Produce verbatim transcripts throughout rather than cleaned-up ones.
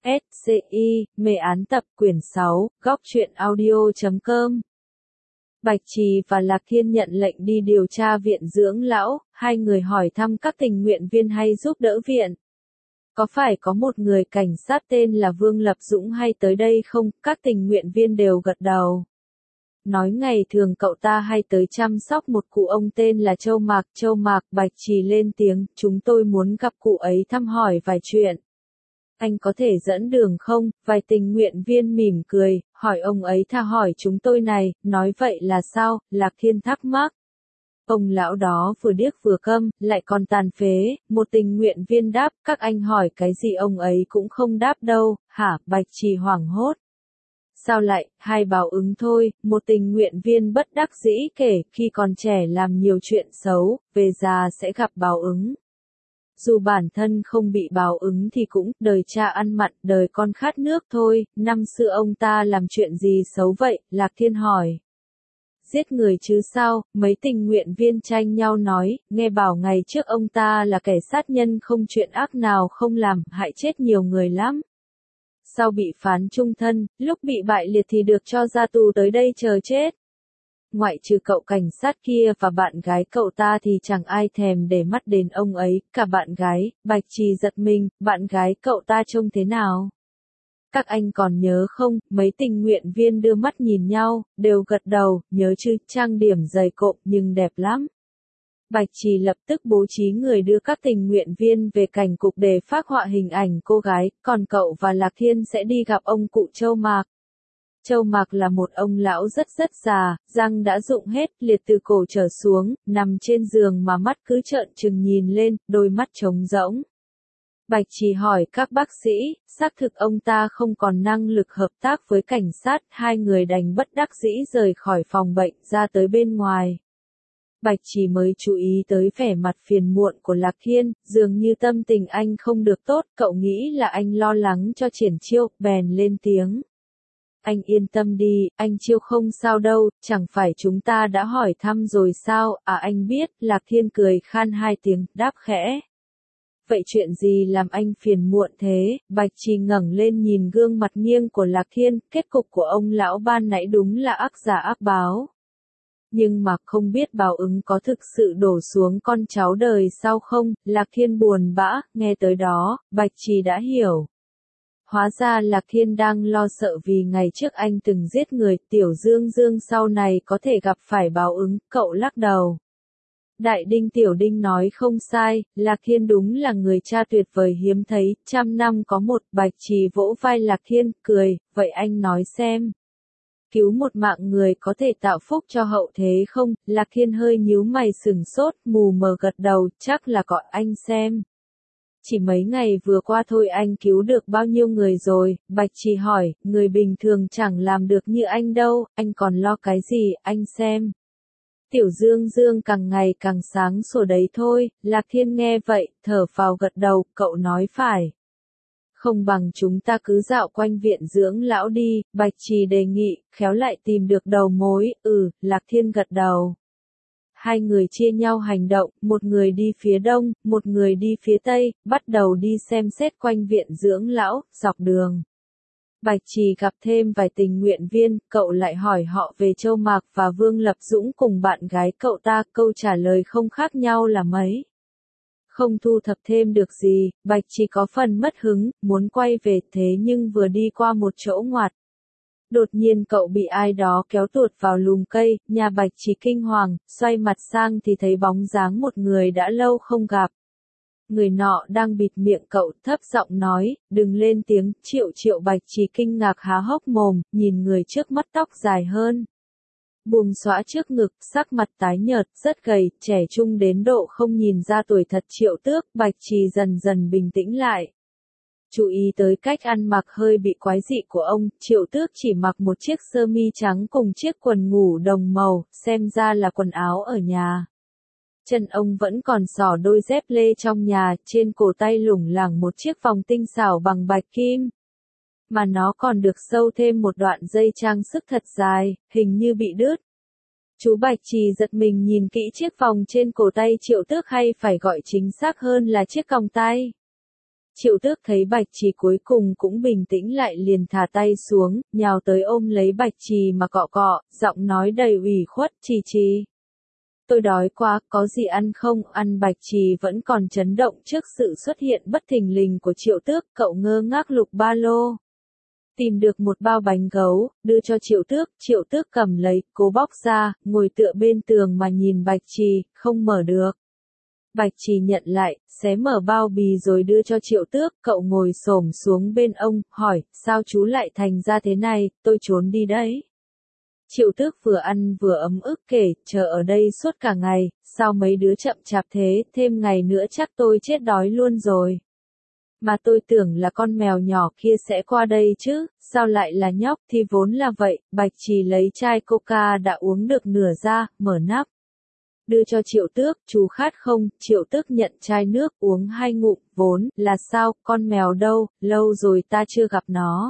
S C I, mê án tập quyển sáu, góc truyện audio chấm com. Bạch Trì và Lạc Thiên nhận lệnh đi điều tra viện dưỡng lão, hai người hỏi thăm các tình nguyện viên hay giúp đỡ viện. Có phải có một người cảnh sát tên là Vương Lập Dũng hay tới đây không? Các tình nguyện viên đều gật đầu. Nói ngày thường cậu ta hay tới chăm sóc một cụ ông tên là Châu Mạc. Châu Mạc, Bạch Trì lên tiếng, chúng tôi muốn gặp cụ ấy thăm hỏi vài chuyện. Anh có thể dẫn đường không? Vài tình nguyện viên mỉm cười, hỏi ông ấy tha hỏi chúng tôi này, nói vậy là sao? Lạc Thiên thắc mắc. Ông lão đó vừa điếc vừa câm, lại còn tàn phế, một tình nguyện viên đáp, các anh hỏi cái gì ông ấy cũng không đáp đâu, hả? Bạch Trì hoảng hốt. Sao lại, hai báo ứng thôi, một tình nguyện viên bất đắc dĩ kể, khi còn trẻ làm nhiều chuyện xấu, về già sẽ gặp báo ứng. Dù bản thân không bị báo ứng thì cũng, đời cha ăn mặn, đời con khát nước thôi, năm xưa ông ta làm chuyện gì xấu vậy, Lạc Thiên hỏi. Giết người chứ sao, mấy tình nguyện viên tranh nhau nói, nghe bảo ngày trước ông ta là kẻ sát nhân không chuyện ác nào không làm, hại chết nhiều người lắm. Sau bị phán chung thân, lúc bị bại liệt thì được cho ra tù tới đây chờ chết. Ngoại trừ cậu cảnh sát kia và bạn gái cậu ta thì chẳng ai thèm để mắt đến ông ấy, cả bạn gái. Bạch Trì giật mình, bạn gái cậu ta trông thế nào? Các anh còn nhớ không? Mấy tình nguyện viên đưa mắt nhìn nhau, đều gật đầu, nhớ chứ, trang điểm dày cộm nhưng đẹp lắm. Bạch Trì lập tức bố trí người đưa các tình nguyện viên về cảnh cục để phác họa hình ảnh cô gái, còn cậu và Lạc Thiên sẽ đi gặp ông cụ Châu Mạc. Châu Mạc là một ông lão rất rất già, răng đã rụng hết, liệt từ cổ trở xuống, nằm trên giường mà mắt cứ trợn trừng nhìn lên, đôi mắt trống rỗng. Bạch Trì hỏi các bác sĩ, xác thực ông ta không còn năng lực hợp tác với cảnh sát, hai người đành bất đắc dĩ rời khỏi phòng bệnh ra tới bên ngoài. Bạch Trì mới chú ý tới vẻ mặt phiền muộn của Lạc Thiên, dường như tâm tình anh không được tốt, cậu nghĩ là anh lo lắng cho Triển Chiêu, bèn lên tiếng. Anh yên tâm đi, anh Chiêu không sao đâu, chẳng phải chúng ta đã hỏi thăm rồi sao, à anh biết, Lạc Thiên cười khan hai tiếng, đáp khẽ. Vậy chuyện gì làm anh phiền muộn thế? Bạch Trì ngẩng lên nhìn gương mặt nghiêng của Lạc Thiên, kết cục của ông lão ban nãy đúng là ác giả ác báo. Nhưng mà không biết báo ứng có thực sự đổ xuống con cháu đời sau không? Lạc Thiên buồn bã, nghe tới đó, Bạch Trì đã hiểu. Hóa ra Lạc Thiên đang lo sợ vì ngày trước anh từng giết người, Tiểu Dương Dương sau này có thể gặp phải báo ứng, cậu lắc đầu. Đại Đinh Tiểu Đinh nói không sai, Lạc Thiên đúng là người cha tuyệt vời hiếm thấy, trăm năm có một. Bạch Trì vỗ vai Lạc Thiên, cười, vậy anh nói xem. Cứu một mạng người có thể tạo phúc cho hậu thế không? Lạc Thiên hơi nhíu mày sừng sốt, mù mờ gật đầu, chắc là gọi anh xem. Chỉ mấy ngày vừa qua thôi anh cứu được bao nhiêu người rồi? Bạch Trì hỏi, người bình thường chẳng làm được như anh đâu, anh còn lo cái gì, anh xem. Tiểu Dương Dương càng ngày càng sáng sủa đấy thôi. Lạc Thiên nghe vậy, thở phào gật đầu, cậu nói phải. Không bằng chúng ta cứ dạo quanh viện dưỡng lão đi, Bạch Trì đề nghị, khéo lại tìm được đầu mối, ừ, Lạc Thiên gật đầu. Hai người chia nhau hành động, một người đi phía đông, một người đi phía tây, bắt đầu đi xem xét quanh viện dưỡng lão, dọc đường. Bạch Trì gặp thêm vài tình nguyện viên, cậu lại hỏi họ về Châu Mạc và Vương Lập Dũng cùng bạn gái cậu ta, câu trả lời không khác nhau là mấy. Không thu thập thêm được gì, Bạch Trì có phần mất hứng, muốn quay về thế nhưng vừa đi qua một chỗ ngoặt. Đột nhiên cậu bị ai đó kéo tuột vào lùm cây, nhà Bạch Trì kinh hoàng, xoay mặt sang thì thấy bóng dáng một người đã lâu không gặp. Người nọ đang bịt miệng cậu, thấp giọng nói, đừng lên tiếng, Triệu Triệu. Bạch Trì kinh ngạc há hốc mồm, nhìn người trước mắt tóc dài hơn. Buông xõa trước ngực, sắc mặt tái nhợt, rất gầy, trẻ trung đến độ không nhìn ra tuổi thật. Triệu Tước. Bạch Trì dần dần bình tĩnh lại. Chú ý tới cách ăn mặc hơi bị quái dị của ông, Triệu Tước chỉ mặc một chiếc sơ mi trắng cùng chiếc quần ngủ đồng màu, xem ra là quần áo ở nhà. Chân ông vẫn còn xỏ đôi dép lê trong nhà, trên cổ tay lủng lẳng một chiếc vòng tinh xảo bằng bạch kim. Mà nó còn được sâu thêm một đoạn dây trang sức thật dài, hình như bị đứt. Chú Bạch Trì giật mình nhìn kỹ chiếc vòng trên cổ tay Triệu Tước, hay phải gọi chính xác hơn là chiếc còng tay. Triệu Tước thấy Bạch Trì cuối cùng cũng bình tĩnh lại liền thả tay xuống, nhào tới ôm lấy Bạch Trì mà cọ cọ, giọng nói đầy ủy khuất, Trì Trì. Tôi đói quá, có gì ăn không? Ăn. Bạch Trì vẫn còn chấn động trước sự xuất hiện bất thình lình của Triệu Tước, cậu ngơ ngác lục ba lô. Tìm được một bao bánh gấu, đưa cho Triệu Tước, Triệu Tước cầm lấy, cố bóc ra, ngồi tựa bên tường mà nhìn Bạch Trì, không mở được. Bạch Trì nhận lại, xé mở bao bì rồi đưa cho Triệu Tước, cậu ngồi xổm xuống bên ông, hỏi, sao chú lại thành ra thế này, tôi trốn đi đấy. Triệu Tước vừa ăn vừa ấm ức kể, chờ ở đây suốt cả ngày, sao mấy đứa chậm chạp thế, thêm ngày nữa chắc tôi chết đói luôn rồi. Mà tôi tưởng là con mèo nhỏ kia sẽ qua đây chứ, sao lại là nhóc, thì vốn là vậy. Bạch Trì lấy chai coca đã uống được nửa ra, mở nắp. Đưa cho Triệu Tước, chú khát không? Triệu Tước nhận chai nước uống hai ngụm, vốn là sao, con mèo đâu, lâu rồi ta chưa gặp nó.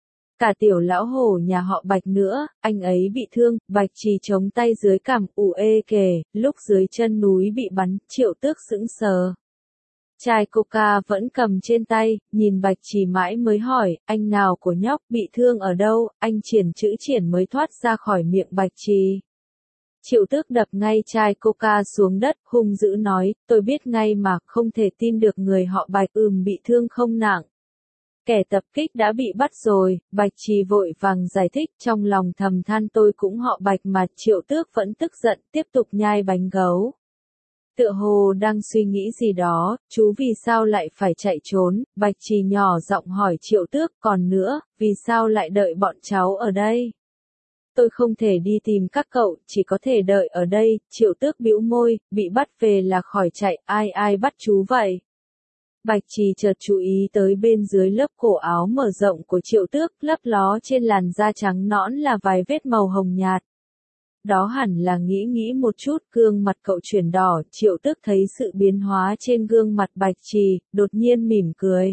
Cả tiểu lão hổ nhà họ Bạch nữa, anh ấy bị thương. Bạch Trì chống tay dưới cằm, ù ê kể, lúc dưới chân núi bị bắn, Triệu Tước sững sờ. Chai coca vẫn cầm trên tay, nhìn Bạch Trì mãi mới hỏi, anh nào của nhóc bị thương ở đâu, anh triển chữ triển mới thoát ra khỏi miệng Bạch Trì. Triệu Tước đập ngay chai coca xuống đất, hung dữ nói, tôi biết ngay mà, không thể tin được người họ Bạch ừm bị thương không nặng. Kẻ tập kích đã bị bắt rồi. Bạch Trì vội vàng giải thích, trong lòng thầm than tôi cũng họ Bạch mà. Triệu Tước vẫn tức giận, tiếp tục nhai bánh gấu. Tựa hồ đang suy nghĩ gì đó, chú vì sao lại phải chạy trốn? Bạch Trì nhỏ giọng hỏi Triệu Tước, còn nữa, vì sao lại đợi bọn cháu ở đây? Tôi không thể đi tìm các cậu, chỉ có thể đợi ở đây. Triệu Tước bĩu môi, bị bắt về là khỏi chạy, ai ai bắt chú vậy? Bạch Trì chợt chú ý tới bên dưới lớp cổ áo mở rộng của Triệu Tước, lấp ló trên làn da trắng nõn là vài vết màu hồng nhạt. Đó hẳn là nghĩ nghĩ một chút, gương mặt cậu chuyển đỏ, Triệu Tước thấy sự biến hóa trên gương mặt Bạch Trì, đột nhiên mỉm cười.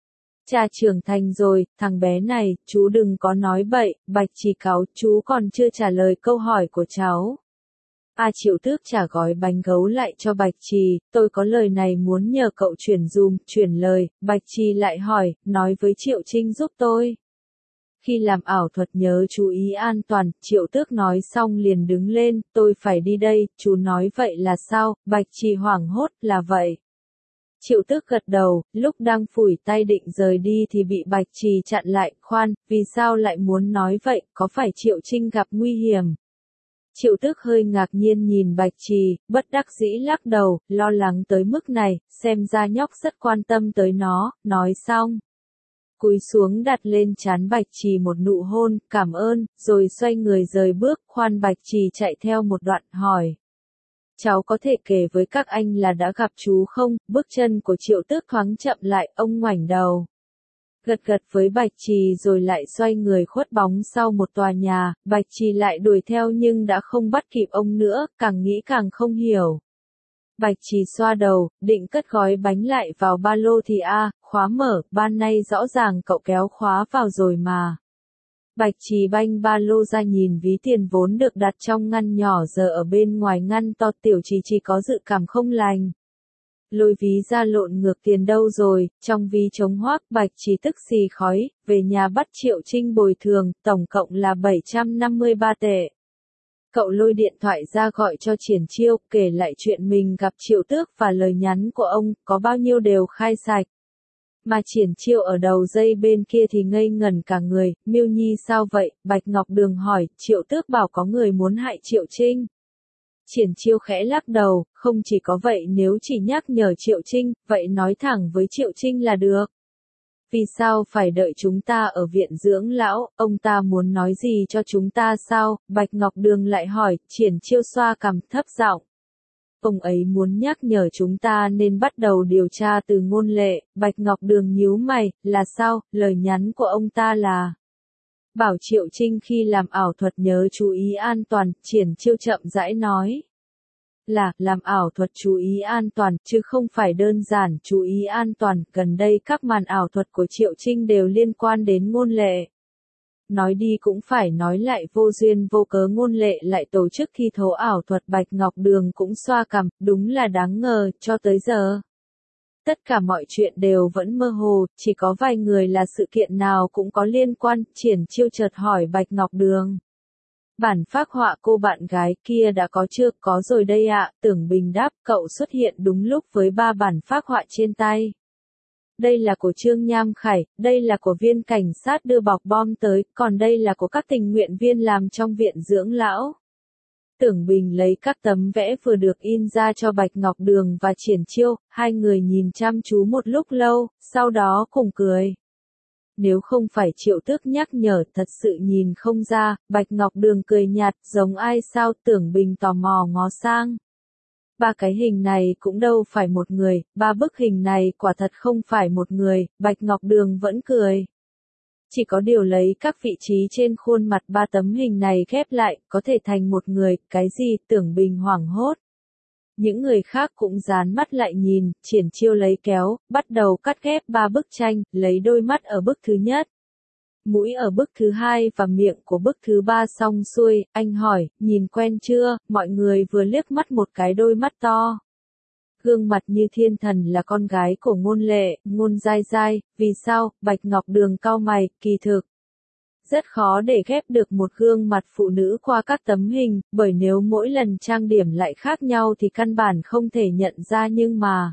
Cha trưởng thành rồi, thằng bé này, chú đừng có nói bậy. Bạch Trì cáu, chú còn chưa trả lời câu hỏi của cháu. À. Triệu Tước trả gói bánh gấu lại cho Bạch Trì, tôi có lời này muốn nhờ cậu chuyển dùm, chuyển lời. Bạch Trì lại hỏi, nói với Triệu Trinh giúp tôi. Khi làm ảo thuật nhớ chú ý an toàn. Triệu Tước nói xong liền đứng lên, tôi phải đi đây. Chú nói vậy là sao? Bạch Trì hoảng hốt, là vậy. Triệu Tước gật đầu, lúc đang phủi tay định rời đi thì bị Bạch Trì chặn lại, khoan, vì sao lại muốn nói vậy, có phải Triệu Trinh gặp nguy hiểm? Triệu Tước hơi ngạc nhiên nhìn Bạch Trì, bất đắc dĩ lắc đầu, lo lắng tới mức này, xem ra nhóc rất quan tâm tới nó. Nói xong, cúi xuống đặt lên trán Bạch Trì một nụ hôn, cảm ơn, rồi xoay người rời bước. Khoan. Bạch Trì chạy theo một đoạn, hỏi. Cháu có thể kể với các anh là đã gặp chú không? Bước chân của Triệu Tước thoáng chậm lại, ông ngoảnh đầu. Gật gật với Bạch Trì rồi lại xoay người khuất bóng sau một tòa nhà. Bạch Trì lại đuổi theo nhưng đã không bắt kịp ông nữa, càng nghĩ càng không hiểu. Bạch Trì xoa đầu, định cất gói bánh lại vào ba lô thì a, à, khóa mở, ban nay rõ ràng cậu kéo khóa vào rồi mà. Bạch Trì banh ba lô ra nhìn ví tiền vốn được đặt trong ngăn nhỏ giờ ở bên ngoài ngăn to. Tiểu Trì chỉ có dự cảm không lành. Lôi ví ra lộn ngược tiền đâu rồi, trong ví trống hoác. Bạch Trì tức xì khói, về nhà bắt Triệu Trinh bồi thường, tổng cộng là bảy trăm năm mươi ba tệ. Cậu lôi điện thoại ra gọi cho Triển Chiêu, kể lại chuyện mình gặp Triệu Tước và lời nhắn của ông, có bao nhiêu đều khai sạch. Mà Triển Chiêu ở đầu dây bên kia thì ngây ngẩn cả người, Miêu Nhi sao vậy? Bạch Ngọc Đường hỏi, Triệu Tước bảo có người muốn hại Triệu Trinh. Triển Chiêu khẽ lắc đầu, không chỉ có vậy, nếu chỉ nhắc nhở Triệu Trinh, vậy nói thẳng với Triệu Trinh là được. Vì sao phải đợi chúng ta ở viện dưỡng lão, ông ta muốn nói gì cho chúng ta sao? Bạch Ngọc Đường lại hỏi. Triển Chiêu xoa cằm, thấp giọng. Ông ấy muốn nhắc nhở chúng ta nên bắt đầu điều tra từ ngôn lệ. Bạch Ngọc Đường nhíu mày, là sao? Lời nhắn của ông ta là bảo Triệu Trinh khi làm ảo thuật nhớ chú ý an toàn. Triển Chiêu chậm rãi nói. Là, làm ảo thuật chú ý an toàn, chứ không phải đơn giản chú ý an toàn. Gần đây các màn ảo thuật của Triệu Trinh đều liên quan đến ngôn lệ. Nói đi cũng phải nói lại, vô duyên vô cớ ngôn lệ lại tổ chức thi thố ảo thuật. Bạch Ngọc Đường cũng xoa cằm, đúng là đáng ngờ, cho tới giờ. Tất cả mọi chuyện đều vẫn mơ hồ, chỉ có vài người là sự kiện nào cũng có liên quan, Triển Chiêu chợt hỏi Bạch Ngọc Đường. Bản phác họa cô bạn gái kia đã có chưa? Có rồi đây ạ, Tưởng Bình đáp, cậu xuất hiện đúng lúc với ba bản phác họa trên tay. Đây là của Trương Nham Khải, đây là của viên cảnh sát đưa bọc bom tới, còn đây là của các tình nguyện viên làm trong viện dưỡng lão. Tưởng Bình lấy các tấm vẽ vừa được in ra cho Bạch Ngọc Đường và Triển Chiêu, hai người nhìn chăm chú một lúc lâu, sau đó cùng cười. Nếu không phải Triệu Tước nhắc nhở, thật sự nhìn không ra, Bạch Ngọc Đường cười nhạt, giống ai sao? Tưởng Bình tò mò ngó sang. Ba cái hình này cũng đâu phải một người, ba bức hình này quả thật không phải một người, Bạch Ngọc Đường vẫn cười. Chỉ có điều lấy các vị trí trên khuôn mặt ba tấm hình này ghép lại, có thể thành một người, cái gì? Tưởng Bình hoảng hốt. Những người khác cũng dán mắt lại nhìn, Triển Chiêu lấy kéo, bắt đầu cắt ghép ba bức tranh, lấy đôi mắt ở bức thứ nhất, mũi ở bức thứ hai và miệng của bức thứ ba xong xuôi, anh hỏi, nhìn quen chưa? Mọi người vừa liếc mắt một cái đôi mắt to. Gương mặt như thiên thần là con gái của Ngôn Lệ, Ngôn Giai Giai, vì sao? Bạch Ngọc Đường cau mày, kỳ thực. Rất khó để ghép được một gương mặt phụ nữ qua các tấm hình, bởi nếu mỗi lần trang điểm lại khác nhau thì căn bản không thể nhận ra nhưng mà.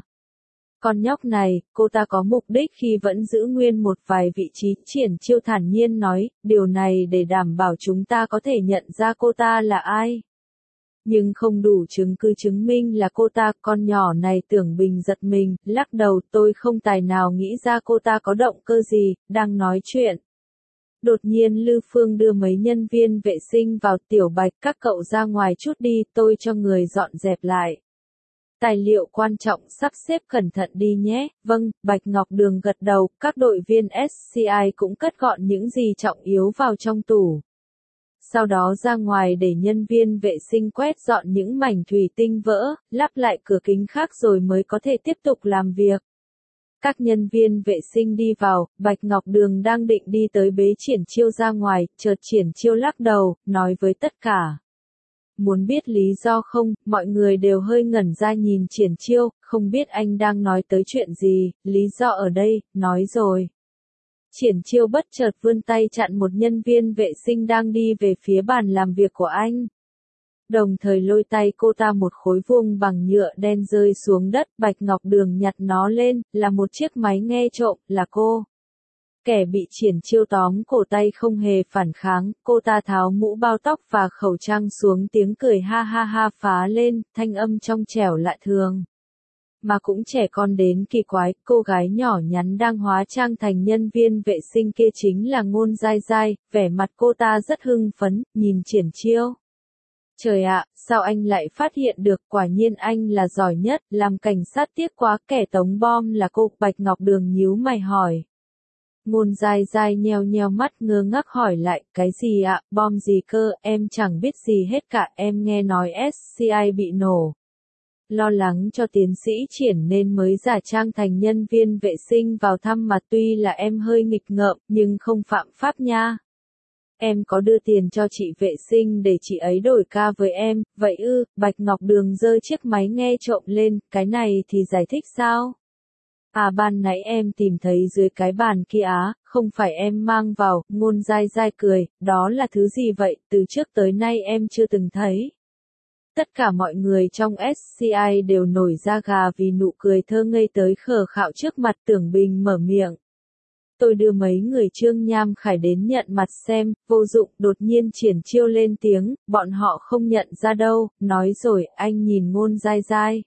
Con nhóc này, cô ta có mục đích khi vẫn giữ nguyên một vài vị trí, Triển Chiêu thản nhiên nói, điều này để đảm bảo chúng ta có thể nhận ra cô ta là ai. Nhưng không đủ chứng cứ chứng minh là cô ta, con nhỏ này. Tưởng Bình giật mình, lắc đầu, tôi không tài nào nghĩ ra cô ta có động cơ gì, đang nói chuyện. Đột nhiên Lư Phương đưa mấy nhân viên vệ sinh vào, Tiểu Bạch, các cậu ra ngoài chút đi, tôi cho người dọn dẹp lại. Tài liệu quan trọng sắp xếp cẩn thận đi nhé, vâng, Bạch Ngọc Đường gật đầu, các đội viên ét xê i cũng cất gọn những gì trọng yếu vào trong tủ. Sau đó ra ngoài để nhân viên vệ sinh quét dọn những mảnh thủy tinh vỡ, lắp lại cửa kính khác rồi mới có thể tiếp tục làm việc. Các nhân viên vệ sinh đi vào, Bạch Ngọc Đường đang định đi tới bế Triển Chiêu ra ngoài, chợt Triển Chiêu lắc đầu, nói với tất cả. Muốn biết lý do không? Mọi người đều hơi ngẩn ra nhìn Triển Chiêu, không biết anh đang nói tới chuyện gì, lý do ở đây, nói rồi. Triển Chiêu bất chợt vươn tay chặn một nhân viên vệ sinh đang đi về phía bàn làm việc của anh. Đồng thời lôi tay cô ta một khối vuông bằng nhựa đen rơi xuống đất, Bạch Ngọc Đường nhặt nó lên, là một chiếc máy nghe trộm, là cô. Kẻ bị Triển Chiêu tóm cổ tay không hề phản kháng, cô ta tháo mũ bao tóc và khẩu trang xuống, tiếng cười ha ha ha phá lên, thanh âm trong trẻo lạ thường. Mà cũng trẻ con đến kỳ quái, cô gái nhỏ nhắn đang hóa trang thành nhân viên vệ sinh kia chính là Ngôn Giai Giai, vẻ mặt cô ta rất hưng phấn, nhìn Triển Chiêu. Trời ạ, sao anh lại phát hiện được, quả nhiên anh là giỏi nhất, làm cảnh sát tiếc quá, kẻ tống bom là cô. Bạch Ngọc Đường nhíu mày hỏi. Ngôn Giai Giai nheo nheo mắt ngơ ngác hỏi lại, cái gì ạ, bom gì cơ, em chẳng biết gì hết cả, em nghe nói ét xê i bị nổ. Lo lắng cho tiến sĩ Triển nên mới giả trang thành nhân viên vệ sinh vào thăm mà, tuy là em hơi nghịch ngợm, nhưng không phạm pháp nha. Em có đưa tiền cho chị vệ sinh để chị ấy đổi ca với em, vậy ư? Bạch Ngọc Đường giơ chiếc máy nghe trộm lên, cái này thì giải thích sao? À, ban nãy em tìm thấy dưới cái bàn kia á, không phải em mang vào. Ngôn Giai Giai cười, đó là thứ gì vậy, từ trước tới nay em chưa từng thấy. Tất cả mọi người trong ét xê i đều nổi da gà vì nụ cười thơ ngây tới khờ khạo trước mặt. Tưởng Bình mở miệng. Tôi đưa mấy người Trương Nham Khải đến nhận mặt xem, vô dụng. Đột nhiên Triển Chiêu lên tiếng, bọn họ không nhận ra đâu, nói rồi, anh nhìn Ngôn Giai Giai.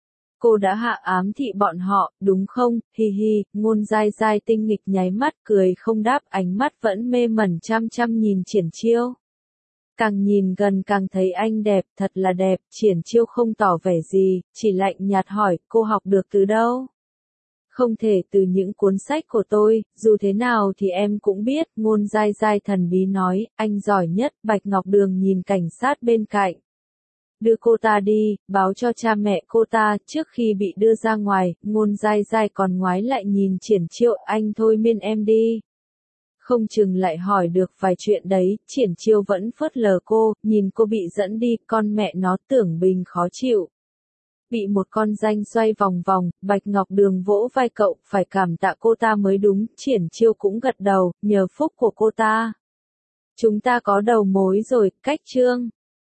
Cô đã hạ ám thị bọn họ, đúng không? Hi hi. Ngôn Giai Giai tinh nghịch nháy mắt, cười không đáp, ánh mắt vẫn mê mẩn chăm chăm nhìn Triển Chiêu. Càng nhìn gần càng thấy anh đẹp, thật là đẹp. Triển Chiêu không tỏ vẻ gì, chỉ lạnh nhạt hỏi, cô học được từ đâu? Không thể từ những cuốn sách của tôi, dù thế nào thì em cũng biết. Ngôn Giai Giai thần bí nói, anh giỏi nhất. Bạch Ngọc Đường nhìn cảnh sát bên cạnh. Đưa cô ta đi, báo cho cha mẹ cô ta. Trước khi bị đưa ra ngoài, Ngôn Giai Giai còn ngoái lại nhìn Triển Chiêu, anh thôi miên em đi. Không chừng lại hỏi được vài chuyện đấy. Triển Chiêu vẫn phớt lờ cô, nhìn cô bị dẫn đi, con mẹ nó. Tưởng Bình khó chịu. bị một con danh xoay vòng vòng, Bạch Ngọc Đường vỗ vai cậu, phải cảm tạ cô ta mới đúng, Triển Chiêu cũng gật đầu, nhờ phúc của cô ta. Chúng ta có đầu mối rồi, cách Trương